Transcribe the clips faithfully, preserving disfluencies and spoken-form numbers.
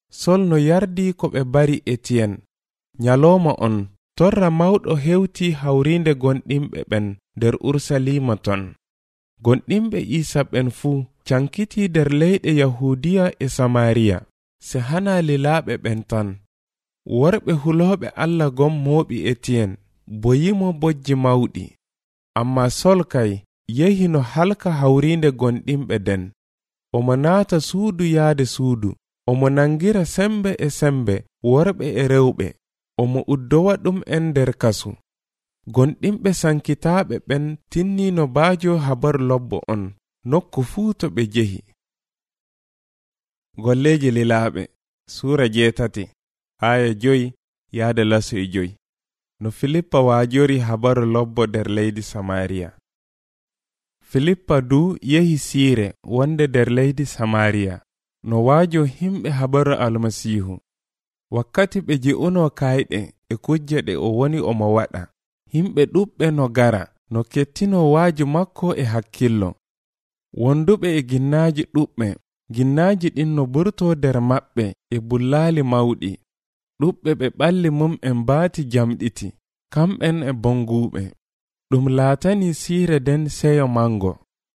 Sol no yardi ko ɓe bari Etienne. Nyaloma on, torra mawɗo hewti hawrinde gonɗimɓe ɓen nder Ursalima ton. Gonɗimɓe Isa ɓen fuu cankiti nder leyɗe Yahudiya e Samariya, se hana lilaɓe ɓen tan. Worɓe huloɓe Allah gom mooɓi Etienne, boyimo bojji mawɗi. Amma Sol kay yehi no halka hawrinde gonɗimɓe den. Omo naata suudu yaade suudu, omo nangira sembe e sembe worɓe e rewɓe, omo uddowa ɗum en nder kasu. Gonɗimɓe sankitaaɓe ɓen tinni no baajo habar lobbo on nokku fuu to ɓe jehi. Golleji lilaaɓe Suura jeetati aya joyi yaade laso e joyi. No Filippa waajori habaru lobbo nder leydi Samariya. Filippa du yehi siire wonde nder leydi Samariya, no waajo himɓe habaru almasihu. Wakkati ɓe ji'uno kayɗe e kujje ɗe o woni omo waɗa, himɓe ɗuɓɓe no gara no kettino waaju makko e hakkillo. Wonduɓe e ginnaaji ɗuɓɓe, ginnaaji ɗin no burto nder maɓɓe e bullaali mawɗi. Ɗuɓɓe ɓe ɓalli mum en baati jamɗiti, kamɓen e bonguɓe. Ɗum laatani siire den seyo mango.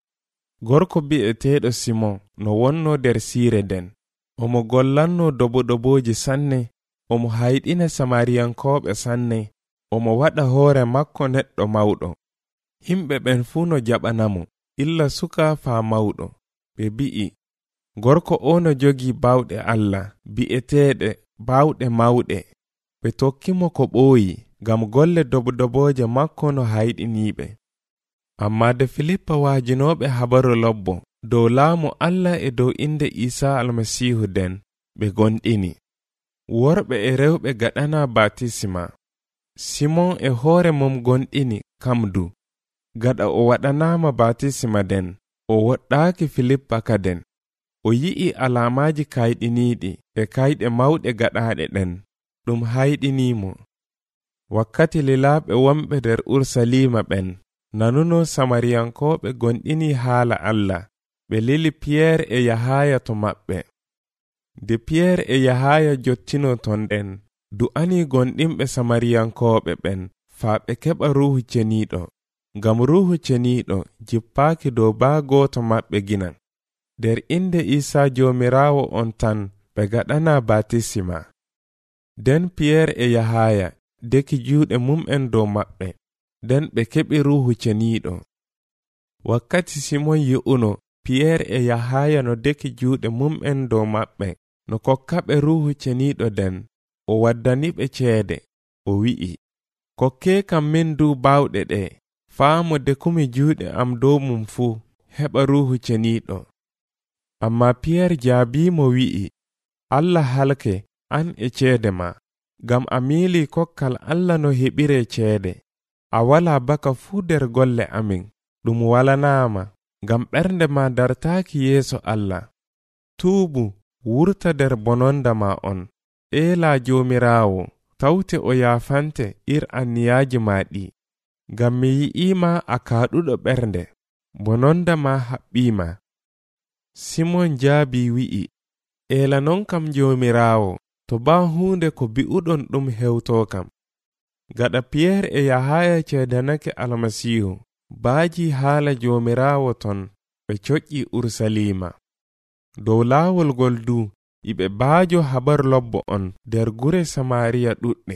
Gorko bi'eteeɗo Simon no wonno nder siire den. Omo gollanno dobo-doboji sanne, omo hayɗina Samariyankooɓe sanne, omo waɗa hoore makko neɗɗo mawɗo. Himɓe ɓen fuu no jaɓanamo, illa suka faa mawɗo. Ɓe bi'i, gorko o no jogi bawɗe Allah, bi'eteeɗe bawɗe mawɗe. Ɓe tokkimo ko ɓooyi, gam golle dobo-doboje makko no hayɗiniiɓe. Amma de Filippa waajinoɓe habaru lobbo dow laamu Allah e dow inde Isa almasihu den, ɓe gonɗini. Worɓe e rewɓe gaɗana batisima. Simon e hoore mum gonɗini kamdu. Gaɗa o waɗanama batisima den, o woɗɗaaki Filippa kaden. O yi'i alamaji kayɗiniiɗi e kayɗe mawɗe gaɗaɗe ɗen, ɗum hayɗinimo. Wakkati lilaaɓe wonɓe nder Ursalima ɓen nanuno Samariyankooɓe gonɗini haala Allah, ɓe lili Piyerre e Yahaya to maɓɓe. De Piyerre e Yahaya jottino ton ɗen, du'ani gonɗimɓe Samariyankooɓe ɓen faa ɓe keɓa Ruuhu Ceniiɗo, ngam Ruuhu Ceniiɗo jippaaki dow baa gooto maɓɓe ginan. Der inde Isa Joomiraawo on tan ɓe gaɗana batisima. Den Piyerre e Yahaya deki juuɗe mum'en dow maɓɓe, den ɓe keɓi Ruuhu Ceniiɗo. Wakkati Simon yi'uno Piyerre e Yahaya no deki juuɗe mum'en dow maɓɓe, no kokkaɓe Ruuhu Ceniiɗo den, o waddaniɓe ceede, o wi'i, kokkee kam min du bawɗe ɗe, faamo dekumi juuɗe am dow mum fuu, heɓa Ruuhu Ceniiɗo. Amma Piyerre jaabimo wi'i, Allah halke an e ceede ma, gam a miili kokkal Allah no heɓire ceede. A wala baka fuu nder golle amin, ɗum walanaama, gam ɓernde ma dartaaki yeeso Allah. Tuubu, wurta nder bononda ma on, eela Joomiraawo, tawte o yaafante ir anniyaaji ma ɗi. Gam mi yi'ima a kaaɗuɗo ɓernde, bononda ma haɓɓiima. Simon jaabi wi'i, eela non kam Joomiraawo, to baa huunde ko bi'uɗon ɗum hewto kam. Gaɗa Piyerre e Yahaya ceedanake almasihu, baaji haala Joomiraawo ton, ɓe coƴƴi Ursalima. Dow laawol gol du, yiɓe baajo habar lobbo on nder gure Samariya ɗuɗɗe.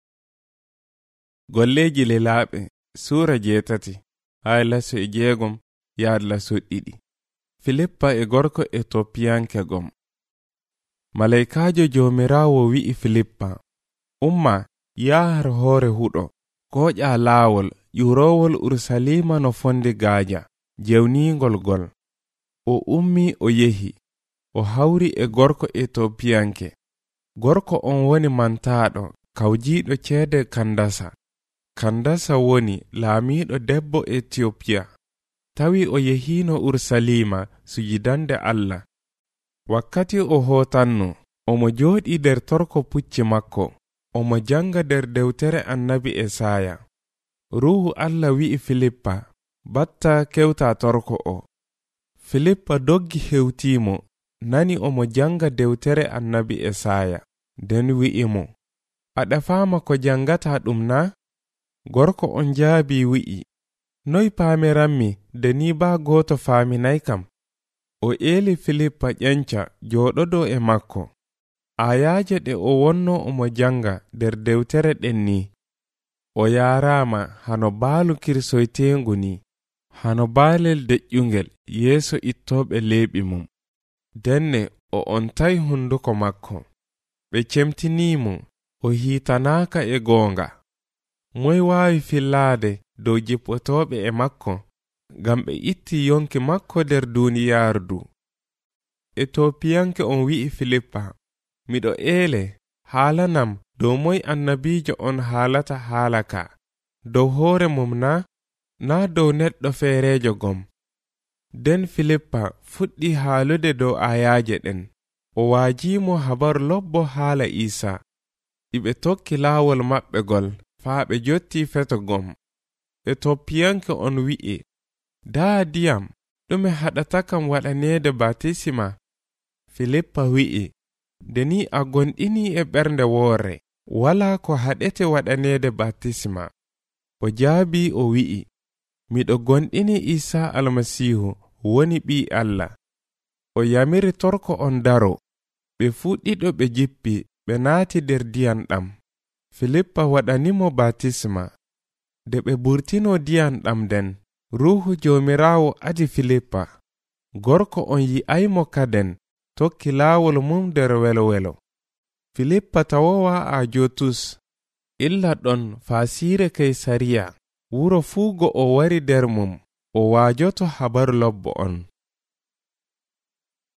Golleji lilaaɓe Suura jeetati haa laso e jeegom yaad laso ɗiɗi. Filippa e gorko Etopiyanke gom. Malaykaajo Joomiraawo wi'i Filippa, umma yahar hoore huɗo, koƴa laawol ƴurowol Ursalima no fondi gaaja, jewningol gol. O ummi o yehi, o hawri e gorko Etopiyanke. Gorko on woni mantaaɗo, kawjiiɗo ceede Kandasa. Kandasa woni laamiiɗo debbo Etiopiya. Tawi o yehino Ursalima sujidande Allah. Wakkati o hootanno, omo jooɗi nder torko pucci makko, omo janga nder dewtere annabi Esaya. Ruuhu Allah wi'i Filippa, batta kewta torko o. Filippa doggi hewtimo, nani omo janga dewtere annabi Esaya, nden wi'i mo, aɗa faama ko jangata ɗum na? Gorko on jaabi wi'i, noy paamiranmi de ni ba goto faaminay kam? O eli Filippa ƴenca jooɗodo e makko. Ayaaje ɗe o wonno omo janga nder dewtere ɗen ni, o yaaraama hano baalu kirsoytengu ni, hano baalel deƴƴungel yeeso ittooɓe leeɓi mum. Denne o ontay hunduko makko. Ɓe cemtinimo, o hiitanaaka e goonga. Moy waawi fillaade dow jippotooɓe e makko, ngam ɓe itti yonki makko nder duuniyaaru du. Etiopiyanke on wi'i Filippa, miɗo eele haalanam dow moy annabiijo on haalata haala ka, dow hoore mum na, naa dow neɗɗo feereejo gom. Den Filippa fuɗɗi haalude dow ayaaje ɗen. O waajiimo habaru lobbo haala Iisa. Iɓe tokki laawol maɓɓe gol faa ɓe jotti feto gom. Etiopiyanke on wi'i, daa diyam ɗume haɗata kam waɗaneede batisima? Filippa wi'i, nde ni a gonɗini e ɓernde woore, walaa ko haɗete waɗaneede batisima. O jaabi o wi'i, miɗo gonɗini Iisa almasihu woni ɓii Allah. O yamiri torko on daro. Ɓe fuɗɗiɗo ɓe jippi ɓe naati nder diyan ɗam. Filippa waɗanimo batisma. Nde ɓe burtino diyan ɗam den, ruuhu joomiraawo adi Filippa. Gorko on yi'aymo kaden tokki laawol mum nder welo-welo. Filippa tawowa Ajotus, illa ɗon faasiire Kaysariya. Wuro fuu go o wari nder mum, o waajoto habaru lobbo on.